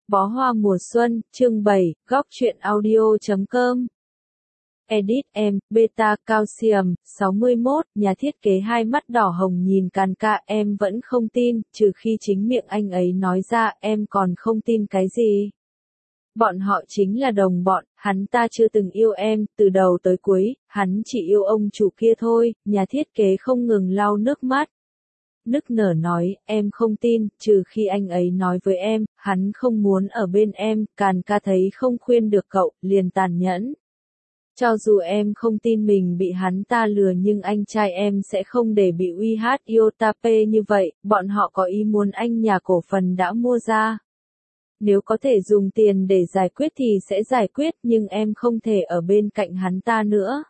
Bó hoa mùa xuân, chương 7, góc truyện audio.com. Edit em, beta calcium, 61, nhà thiết kế hai mắt đỏ hồng nhìn Kanka, em vẫn không tin, trừ khi chính miệng anh ấy nói ra, em còn không tin cái gì. Bọn họ chính là đồng bọn, hắn ta chưa từng yêu em, từ đầu tới cuối, hắn chỉ yêu ông chủ kia thôi, nhà thiết kế không ngừng lau nước mắt. Nức nở nói, em không tin, trừ khi anh ấy nói với em, hắn không muốn ở bên em, Kanka thấy không khuyên được cậu, liền tàn nhẫn. Cho dù em không tin mình bị hắn ta lừa nhưng anh trai em sẽ không để bị UH Iotape như vậy, bọn họ có ý muốn anh nhà cổ phần đã mua ra. Nếu có thể dùng tiền để giải quyết thì sẽ giải quyết nhưng em không thể ở bên cạnh hắn ta nữa.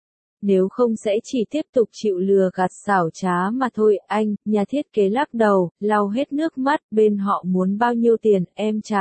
Nếu không sẽ chỉ tiếp tục chịu lừa gạt xảo trá mà thôi, anh, nhà thiết kế lắc đầu, lau hết nước mắt, bên họ muốn bao nhiêu tiền, em trả.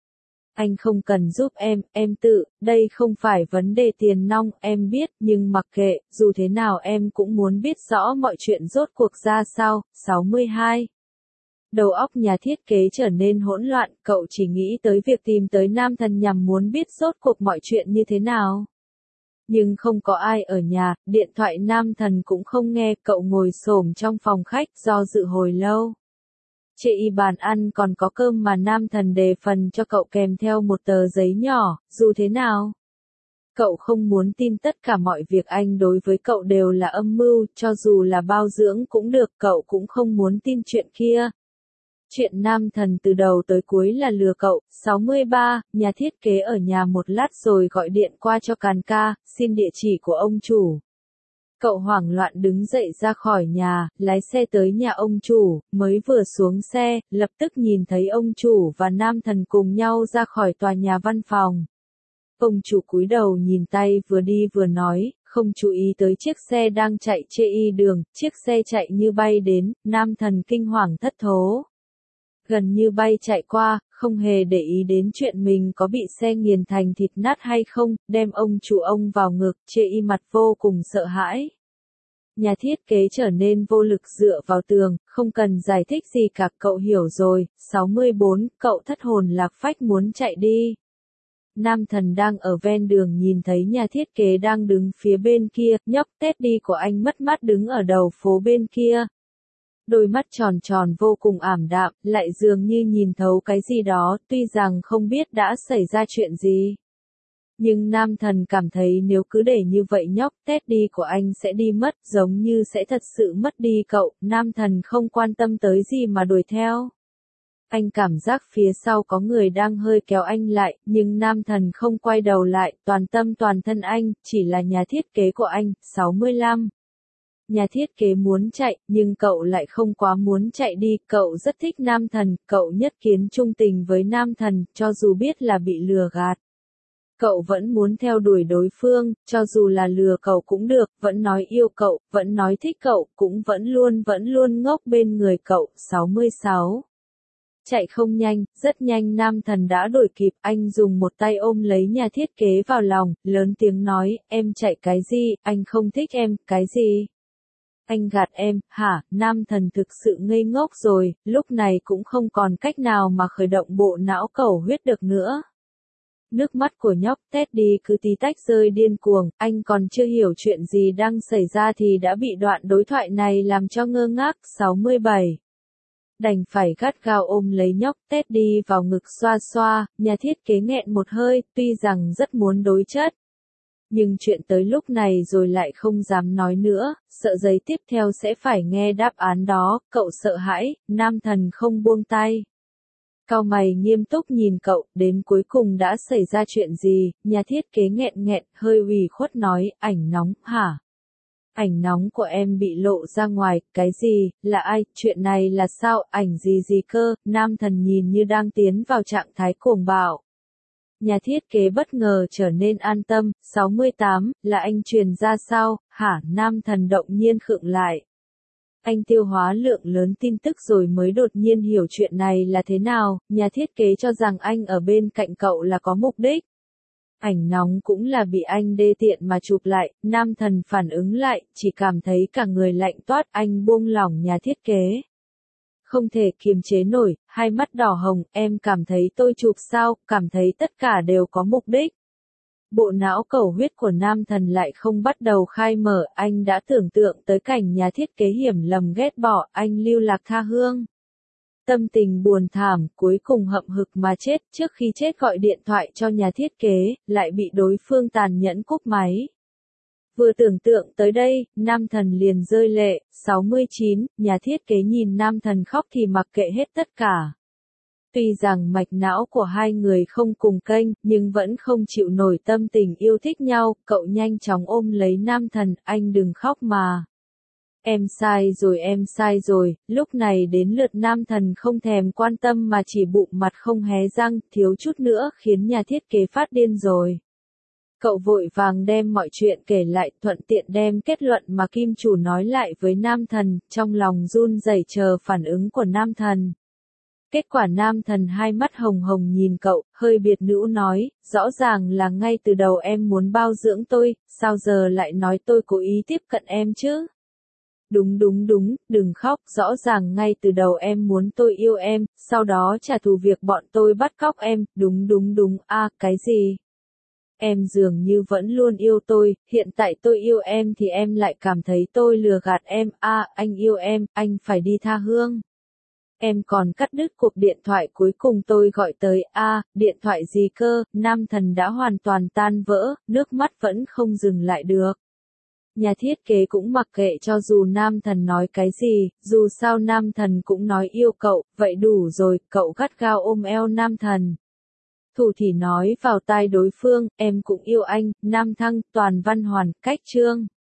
Anh không cần giúp em tự, đây không phải vấn đề tiền nong, em biết, nhưng mặc kệ, dù thế nào em cũng muốn biết rõ mọi chuyện rốt cuộc ra sao, 62. Đầu óc nhà thiết kế trở nên hỗn loạn, cậu chỉ nghĩ tới việc tìm tới nam thần nhằm muốn biết rốt cuộc mọi chuyện như thế nào. Nhưng không có ai ở nhà, điện thoại nam thần cũng không nghe, cậu ngồi xổm trong phòng khách, do dự hồi lâu. Trên bàn ăn còn có cơm mà nam thần đề phần cho cậu kèm theo một tờ giấy nhỏ, dù thế nào. Cậu không muốn tin tất cả mọi việc anh đối với cậu đều là âm mưu, cho dù là bao dưỡng cũng được, cậu cũng không muốn tin chuyện kia. Chuyện nam thần từ đầu tới cuối là lừa cậu, 63, nhà thiết kế ở nhà một lát rồi gọi điện qua cho Kanka, xin địa chỉ của ông chủ. Cậu hoảng loạn đứng dậy ra khỏi nhà, lái xe tới nhà ông chủ, mới vừa xuống xe, lập tức nhìn thấy ông chủ và nam thần cùng nhau ra khỏi tòa nhà văn phòng. Ông chủ cúi đầu nhìn tay vừa đi vừa nói, không chú ý tới chiếc xe đang chạy trên đường, chiếc xe chạy như bay đến, nam thần kinh hoàng thất thố. Gần như bay chạy qua, không hề để ý đến chuyện mình có bị xe nghiền thành thịt nát hay không, đem ông chủ ông vào ngực, chê y mặt vô cùng sợ hãi. Nhà thiết kế trở nên vô lực dựa vào tường, không cần giải thích gì cả, cậu hiểu rồi, 64, cậu thất hồn lạc phách muốn chạy đi. Nam thần đang ở ven đường nhìn thấy nhà thiết kế đang đứng phía bên kia, nhóc Teddy của anh mất mát đứng ở đầu phố bên kia. Đôi mắt tròn tròn vô cùng ảm đạm, lại dường như nhìn thấu cái gì đó, tuy rằng không biết đã xảy ra chuyện gì. Nhưng nam thần cảm thấy nếu cứ để như vậy nhóc Teddy của anh sẽ đi mất, giống như sẽ thật sự mất đi cậu, nam thần không quan tâm tới gì mà đuổi theo. Anh cảm giác phía sau có người đang hơi kéo anh lại, nhưng nam thần không quay đầu lại, toàn tâm toàn thân anh, chỉ là nhà thiết kế của anh, 65. Nhà thiết kế muốn chạy, nhưng cậu lại không quá muốn chạy đi, cậu rất thích nam thần, cậu nhất kiến trung tình với nam thần, cho dù biết là bị lừa gạt. Cậu vẫn muốn theo đuổi đối phương, cho dù là lừa cậu cũng được, vẫn nói yêu cậu, vẫn nói thích cậu, cũng vẫn luôn ngốc bên người cậu, 66. Chạy không nhanh, rất nhanh nam thần đã đuổi kịp, anh dùng một tay ôm lấy nhà thiết kế vào lòng, lớn tiếng nói, em chạy cái gì, anh không thích em, cái gì? Anh gạt em, hả, nam thần thực sự ngây ngốc rồi, lúc này cũng không còn cách nào mà khởi động bộ não cầu huyết được nữa. Nước mắt của nhóc Teddy cứ tí tách rơi điên cuồng, anh còn chưa hiểu chuyện gì đang xảy ra thì đã bị đoạn đối thoại này làm cho ngơ ngác, 67. Đành phải gắt gao ôm lấy nhóc Teddy vào ngực xoa xoa, nhà thiết kế nghẹn một hơi, tuy rằng rất muốn đối chất. Nhưng chuyện tới lúc này rồi lại không dám nói nữa, sợ giây tiếp theo sẽ phải nghe đáp án đó, cậu sợ hãi, nam thần không buông tay. Cau mày nghiêm túc nhìn cậu, đến cuối cùng đã xảy ra chuyện gì, nhà thiết kế nghẹn, hơi ủy khuất nói, ảnh nóng, hả? Ảnh nóng của em bị lộ ra ngoài, cái gì, là ai, chuyện này là sao, ảnh gì cơ, nam thần nhìn như đang tiến vào trạng thái cuồng bạo. Nhà thiết kế bất ngờ trở nên an tâm, 68, là anh truyền ra sao, hả, nam thần động nhiên khựng lại. Anh tiêu hóa lượng lớn tin tức rồi mới đột nhiên hiểu chuyện này là thế nào, nhà thiết kế cho rằng anh ở bên cạnh cậu là có mục đích. Ảnh nóng cũng là bị anh đê tiện mà chụp lại, nam thần phản ứng lại, chỉ cảm thấy cả người lạnh toát, anh buông lỏng nhà thiết kế. không thể kiềm chế nổi, hai mắt đỏ hồng, em cảm thấy tôi chụp sao, cảm thấy tất cả đều có mục đích. Bộ não cầu huyết của nam thần lại không bắt đầu khai mở, anh đã tưởng tượng tới cảnh nhà thiết kế hiểm lầm ghét bỏ, anh lưu lạc tha hương. Tâm tình buồn thảm, cuối cùng hậm hực mà chết, trước khi chết gọi điện thoại cho nhà thiết kế, lại bị đối phương tàn nhẫn cúp máy. Vừa tưởng tượng tới đây, nam thần liền rơi lệ. 69, nhà thiết kế nhìn nam thần khóc thì mặc kệ hết tất cả. Tuy rằng mạch não của hai người không cùng kênh, nhưng vẫn không chịu nổi tâm tình yêu thích nhau, cậu nhanh chóng ôm lấy nam thần, anh đừng khóc mà. Em sai rồi, lúc này đến lượt nam thần không thèm quan tâm mà chỉ bụng mặt không hé răng, thiếu chút nữa khiến nhà thiết kế phát điên rồi. Cậu vội vàng đem mọi chuyện kể lại, thuận tiện đem kết luận mà kim chủ nói lại với nam thần, trong lòng run rẩy chờ phản ứng của nam thần. Kết quả nam thần hai mắt hồng hồng nhìn cậu, hơi biệt nữ nói, rõ ràng là ngay từ đầu em muốn bao dưỡng tôi, sao giờ lại nói tôi cố ý tiếp cận em chứ? Đúng, đừng khóc, rõ ràng ngay từ đầu em muốn tôi yêu em, sau đó trả thù việc bọn tôi bắt cóc em, đúng, cái gì? Em dường như vẫn luôn yêu tôi, hiện tại tôi yêu em thì em lại cảm thấy tôi lừa gạt em, anh yêu em, anh phải đi tha hương. Em còn cắt đứt cuộc điện thoại cuối cùng tôi gọi tới, điện thoại gì cơ, nam thần đã hoàn toàn tan vỡ, nước mắt vẫn không dừng lại được. Nhà thiết kế cũng mặc kệ cho dù nam thần nói cái gì, dù sao nam thần cũng nói yêu cậu, vậy đủ rồi, cậu gắt gao ôm eo nam thần. Thủ thì nói vào tai đối phương, em cũng yêu anh, nam thăng, toàn văn hoàn, cách chương.